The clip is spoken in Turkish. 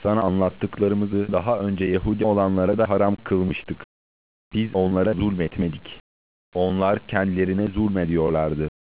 Sana anlattıklarımızı daha önce Yahudi olanlara da haram kılmıştık. Biz onlara zulmetmedik. Onlar kendilerine zulmediyorlardı.